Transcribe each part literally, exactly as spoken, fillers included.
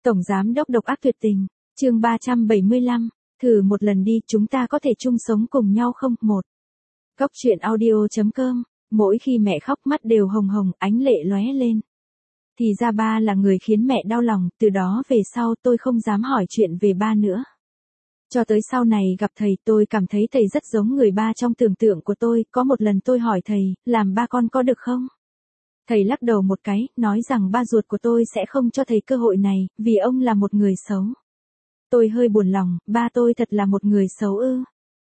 Tổng giám đốc độc ác tuyệt tình, chương ba trăm bảy mươi lăm, thử một lần đi, chúng ta có thể chung sống cùng nhau không? Một. Cốc truyện audio chấm com, mỗi khi mẹ khóc mắt đều hồng hồng, ánh lệ lóe lên. Thì ra ba là người khiến mẹ đau lòng, từ đó về sau tôi không dám hỏi chuyện về ba nữa. Cho tới sau này gặp thầy tôi cảm thấy thầy rất giống người ba trong tưởng tượng của tôi, có một lần tôi hỏi thầy, làm ba con có được không? Thầy lắc đầu một cái, nói rằng ba ruột của tôi sẽ không cho thầy cơ hội này, vì ông là một người xấu. Tôi hơi buồn lòng, ba tôi thật là một người xấu ư.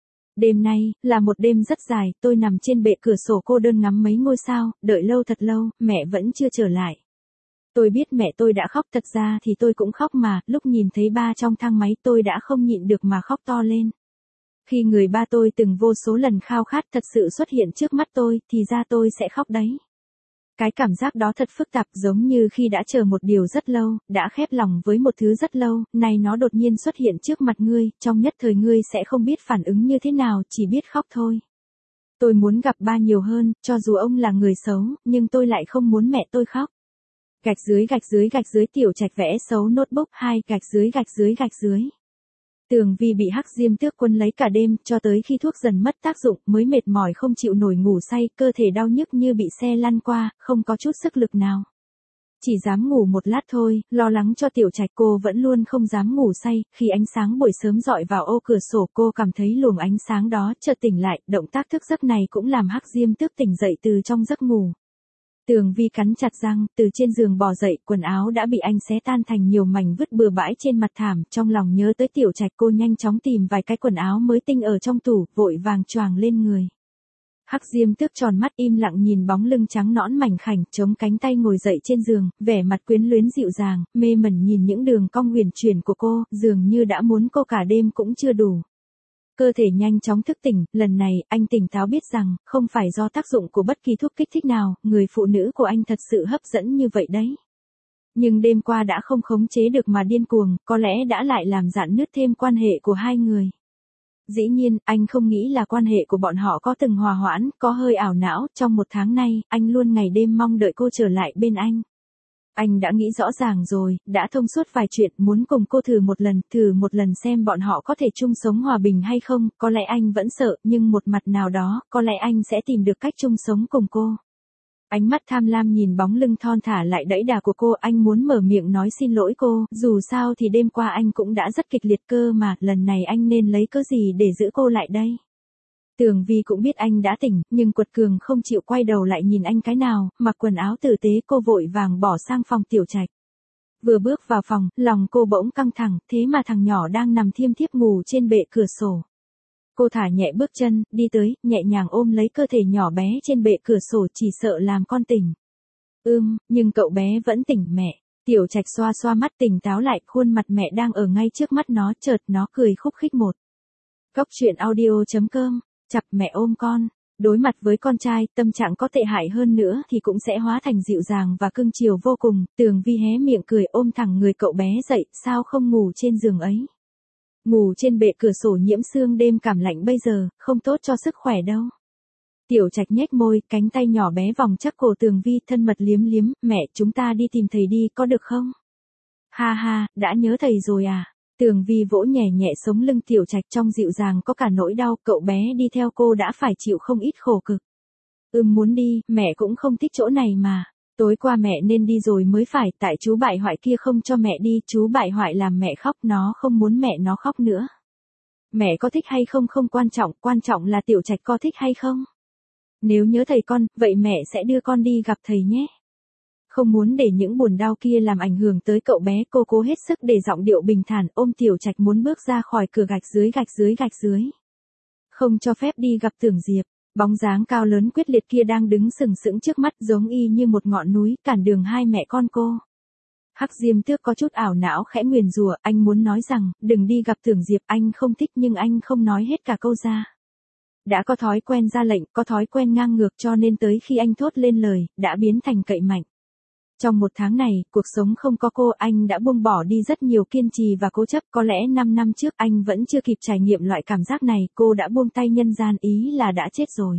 Đêm nay, là một đêm rất dài, tôi nằm trên bệ cửa sổ cô đơn ngắm mấy ngôi sao, đợi lâu thật lâu, mẹ vẫn chưa trở lại. Tôi biết mẹ tôi đã khóc, thật ra thì tôi cũng khóc mà, lúc nhìn thấy ba trong thang máy tôi đã không nhịn được mà khóc to lên. Khi người ba tôi từng vô số lần khao khát thật sự xuất hiện trước mắt tôi, thì ra tôi sẽ khóc đấy. Cái cảm giác đó thật phức tạp, giống như khi đã chờ một điều rất lâu, đã khép lòng với một thứ rất lâu, nay nó đột nhiên xuất hiện trước mặt ngươi, trong nhất thời ngươi sẽ không biết phản ứng như thế nào, chỉ biết khóc thôi. Tôi muốn gặp ba nhiều hơn, cho dù ông là người xấu, nhưng tôi lại không muốn mẹ tôi khóc. Gạch dưới gạch dưới gạch dưới Tiểu Trạch vẽ xấu notebook hai gạch dưới gạch dưới gạch dưới. Tường Vi bị Hắc Diêm Tước quấn lấy cả đêm, cho tới khi thuốc dần mất tác dụng, mới mệt mỏi không chịu nổi ngủ say, cơ thể đau nhức như bị xe lăn qua, không có chút sức lực nào. Chỉ dám ngủ một lát thôi, lo lắng cho Tiểu Trạch cô vẫn luôn không dám ngủ say, khi ánh sáng buổi sớm dọi vào ô cửa sổ cô cảm thấy luồng ánh sáng đó, chợt tỉnh lại, động tác thức giấc này cũng làm Hắc Diêm Tước tỉnh dậy từ trong giấc ngủ. Tường Vi cắn chặt răng, từ trên giường bò dậy, quần áo đã bị anh xé tan thành nhiều mảnh vứt bừa bãi trên mặt thảm, trong lòng nhớ tới Tiểu Trạch cô nhanh chóng tìm vài cái quần áo mới tinh ở trong tủ, vội vàng choàng lên người. Hắc Diêm Tước tròn mắt im lặng nhìn bóng lưng trắng nõn mảnh khảnh, chống cánh tay ngồi dậy trên giường, vẻ mặt quyến luyến dịu dàng, mê mẩn nhìn những đường cong huyền chuyển của cô, dường như đã muốn cô cả đêm cũng chưa đủ. Cơ thể nhanh chóng thức tỉnh, lần này, anh tỉnh táo biết rằng, không phải do tác dụng của bất kỳ thuốc kích thích nào, người phụ nữ của anh thật sự hấp dẫn như vậy đấy. Nhưng đêm qua đã không khống chế được mà điên cuồng, có lẽ đã lại làm rạn nứt thêm quan hệ của hai người. Dĩ nhiên, anh không nghĩ là quan hệ của bọn họ có từng hòa hoãn, có hơi ảo não, trong một tháng nay, anh luôn ngày đêm mong đợi cô trở lại bên anh. Anh đã nghĩ rõ ràng rồi, đã thông suốt vài chuyện, muốn cùng cô thử một lần, thử một lần xem bọn họ có thể chung sống hòa bình hay không, có lẽ anh vẫn sợ, nhưng một mặt nào đó, có lẽ anh sẽ tìm được cách chung sống cùng cô. Ánh mắt tham lam nhìn bóng lưng thon thả lại đẫy đà của cô, anh muốn mở miệng nói xin lỗi cô, dù sao thì đêm qua anh cũng đã rất kịch liệt cơ mà, lần này anh nên lấy cớ gì để giữ cô lại đây. Tường Vi cũng biết anh đã tỉnh, nhưng quật cường không chịu quay đầu lại nhìn anh cái nào, mặc quần áo tử tế cô vội vàng bỏ sang phòng Tiểu Trạch. Vừa bước vào phòng, lòng cô bỗng căng thẳng, thế mà thằng nhỏ đang nằm thiêm thiếp ngủ trên bệ cửa sổ. Cô thả nhẹ bước chân, đi tới, nhẹ nhàng ôm lấy cơ thể nhỏ bé trên bệ cửa sổ, chỉ sợ làm con tỉnh. Ưm, nhưng cậu bé vẫn tỉnh mẹ. Tiểu Trạch xoa xoa mắt tỉnh táo lại, khuôn mặt mẹ đang ở ngay trước mắt nó, chợt nó cười khúc khích. Một. Cốc truyện audio chấm com. Chặp mẹ ôm con. Đối mặt với con trai, tâm trạng có tệ hại hơn nữa thì cũng sẽ hóa thành dịu dàng và cưng chiều vô cùng. Tường Vi hé miệng cười ôm thẳng người cậu bé dậy, sao không ngủ trên giường ấy? Ngủ trên bệ cửa sổ nhiễm sương đêm cảm lạnh bây giờ, không tốt cho sức khỏe đâu. Tiểu Trạch nhếch môi, cánh tay nhỏ bé vòng chắc cổ Tường Vi, thân mật liếm liếm, mẹ chúng ta đi tìm thầy đi, có được không? Ha ha, đã nhớ thầy rồi à? Tường Vi vỗ nhẹ nhẹ sống lưng Tiểu Trạch, trong dịu dàng có cả nỗi đau, cậu bé đi theo cô đã phải chịu không ít khổ cực. Ừm muốn đi, mẹ cũng không thích chỗ này mà. Tối qua mẹ nên đi rồi mới phải, tại chú bại hoại kia không cho mẹ đi, chú bại hoại làm mẹ khóc, nó không muốn mẹ nó khóc nữa. Mẹ có thích hay không không quan trọng, quan trọng là Tiểu Trạch có thích hay không. Nếu nhớ thầy con, vậy mẹ sẽ đưa con đi gặp thầy nhé. Không muốn để những buồn đau kia làm ảnh hưởng tới cậu bé, cô cố hết sức để giọng điệu bình thản, ôm Tiểu Trạch muốn bước ra khỏi cửa gạch dưới gạch dưới gạch dưới. Không cho phép đi gặp Tưởng Diệp, bóng dáng cao lớn quyết liệt kia đang đứng sừng sững trước mắt, giống y như một ngọn núi, cản đường hai mẹ con cô. Hắc Diêm Tước có chút ảo não khẽ nguyền rủa, anh muốn nói rằng, đừng đi gặp Tưởng Diệp, anh không thích nhưng anh không nói hết cả câu ra. Đã có thói quen ra lệnh, có thói quen ngang ngược cho nên tới khi anh thốt lên lời, đã biến thành cậy mạnh. Trong một tháng này, cuộc sống không có cô, anh đã buông bỏ đi rất nhiều kiên trì và cố chấp, có lẽ năm năm trước anh vẫn chưa kịp trải nghiệm loại cảm giác này, cô đã buông tay nhân gian, ý là đã chết rồi.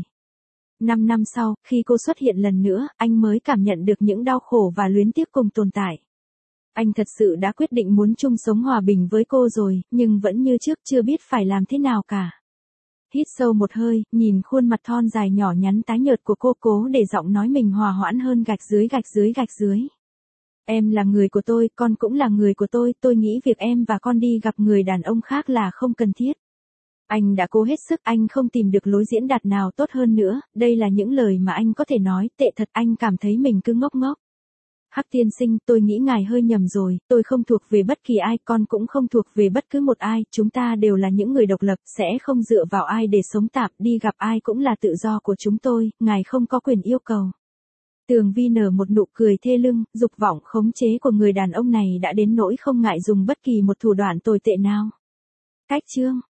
Năm năm sau, khi cô xuất hiện lần nữa, anh mới cảm nhận được những đau khổ và luyến tiếc cùng tồn tại. Anh thật sự đã quyết định muốn chung sống hòa bình với cô rồi, nhưng vẫn như trước chưa biết phải làm thế nào cả. Hít sâu một hơi, nhìn khuôn mặt thon dài nhỏ nhắn tái nhợt của cô, cố để giọng nói mình hòa hoãn hơn. Gạch dưới gạch dưới gạch dưới. Em là người của tôi, con cũng là người của tôi, tôi nghĩ việc em và con đi gặp người đàn ông khác là không cần thiết. Anh đã cố hết sức, anh không tìm được lối diễn đạt nào tốt hơn nữa, đây là những lời mà anh có thể nói, tệ thật, anh cảm thấy mình cứ ngốc ngốc. Hắc tiên sinh, tôi nghĩ ngài hơi nhầm rồi, tôi không thuộc về bất kỳ ai, con cũng không thuộc về bất cứ một ai, chúng ta đều là những người độc lập, sẽ không dựa vào ai để sống tạm, đi gặp ai cũng là tự do của chúng tôi, ngài không có quyền yêu cầu. Tường Vi nở một nụ cười thê lương, dục vọng khống chế của người đàn ông này đã đến nỗi không ngại dùng bất kỳ một thủ đoạn tồi tệ nào. Cách chương